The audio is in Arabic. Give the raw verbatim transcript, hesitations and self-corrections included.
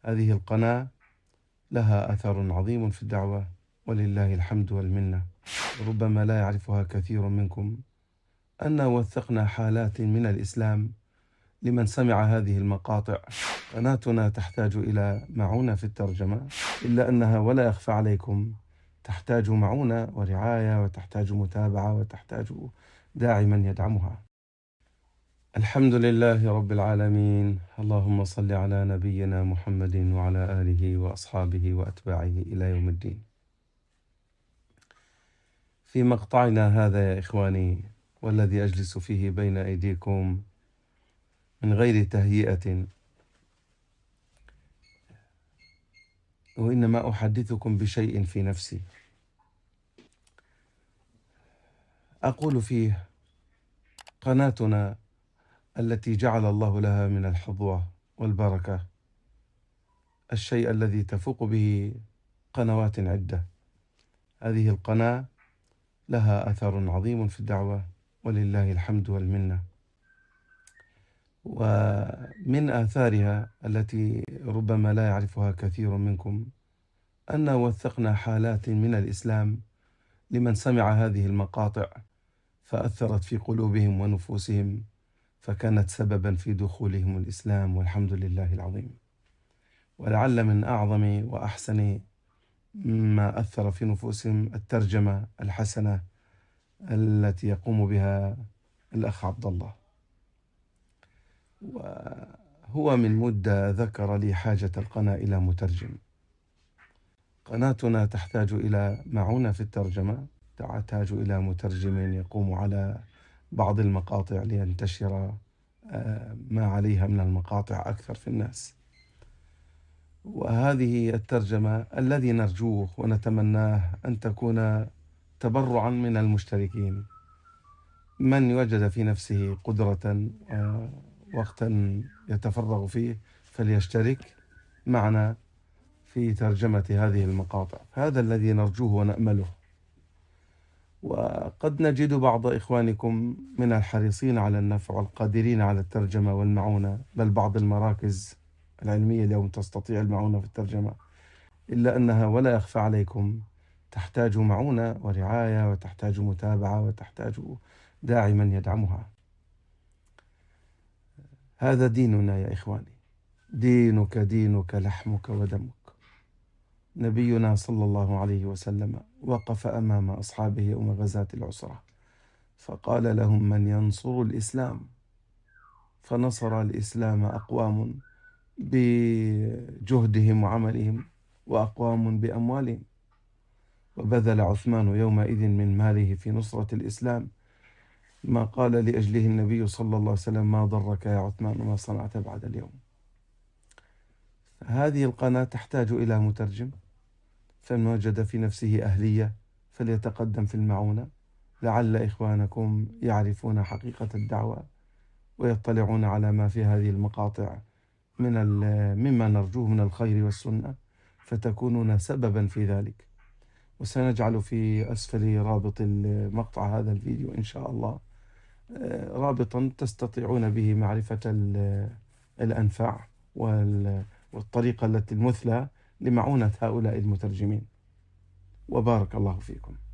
هذه القناة لها أثر عظيم في الدعوة، ولله الحمد والمنة. ربما لا يعرفها كثير منكم أن وثقنا حالات من الإسلام لمن سمع هذه المقاطع. قناتنا تحتاج إلى معونة في الترجمة، إلا أنها ولا يخفى عليكم تحتاج معونة ورعاية، وتحتاج متابعة، وتحتاج داعما يدعمها. الحمد لله رب العالمين. اللهم صل على نبينا محمد وعلى آله وأصحابه وأتباعه إلى يوم الدين. في مقطعنا هذا يا إخواني، والذي أجلس فيه بين أيديكم من غير تهيئة، وإنما أحدثكم بشيء في نفسي، أقول فيه قناتنا التي جعل الله لها من الحظوة والبركة الشيء الذي تفوق به قنوات عدة. هذه القناة لها أثر عظيم في الدعوة، ولله الحمد والمنة. ومن آثارها التي ربما لا يعرفها كثير منكم أن وثقنا حالات من الإسلام لمن سمع هذه المقاطع فأثرت في قلوبهم ونفوسهم، فكانت سببا في دخولهم الإسلام، والحمد لله العظيم. ولعل من أعظم وأحسن ما أثر في نفوسهم الترجمة الحسنة التي يقوم بها الأخ عبد الله. وهو من مدة ذكر لي حاجة القناة إلى مترجم. قناتنا تحتاج إلى معونة في الترجمة، تحتاج إلى مترجم يقوم على بعض المقاطع لينتشر ما عليها من المقاطع أكثر في الناس. وهذه الترجمة الذي نرجوه ونتمناه أن تكون تبرعا من المشتركين. من وجد في نفسه قدرة وقتا يتفرغ فيه فليشترك معنا في ترجمة هذه المقاطع. هذا الذي نرجوه ونأمله. وقد نجد بعض إخوانكم من الحريصين على النفع والقادرين على الترجمة والمعونة، بل بعض المراكز العلمية اليوم تستطيع المعونة في الترجمة، إلا أنها ولا يخفى عليكم تحتاج معونة ورعاية، وتحتاج متابعة، وتحتاج داعما يدعمها. هذا ديننا يا إخواني، دينك دينك لحمك ودمك. نبينا صلى الله عليه وسلم وقف أمام أصحابه يوم غزاة العسرة فقال لهم: من ينصر الإسلام؟ فنصر الإسلام أقوام بجهدهم وعملهم، وأقوام بأموالهم. وبذل عثمان يومئذ من ماله في نصرة الإسلام ما قال لأجله النبي صلى الله عليه وسلم: ما ضرك يا عثمان ما صنعت بعد اليوم. هذه القناة تحتاج إلى مترجم، فمن وجد في نفسه أهلية فليتقدم في المعونة، لعل إخوانكم يعرفون حقيقة الدعوة ويطلعون على ما في هذه المقاطع من مما نرجوه من الخير والسنة، فتكونون سببا في ذلك. وسنجعل في أسفل رابط المقطع هذا الفيديو إن شاء الله رابطا تستطيعون به معرفة الأنفع والطريقة التي المثلى لمعونة هؤلاء المترجمين. وبارك الله فيكم.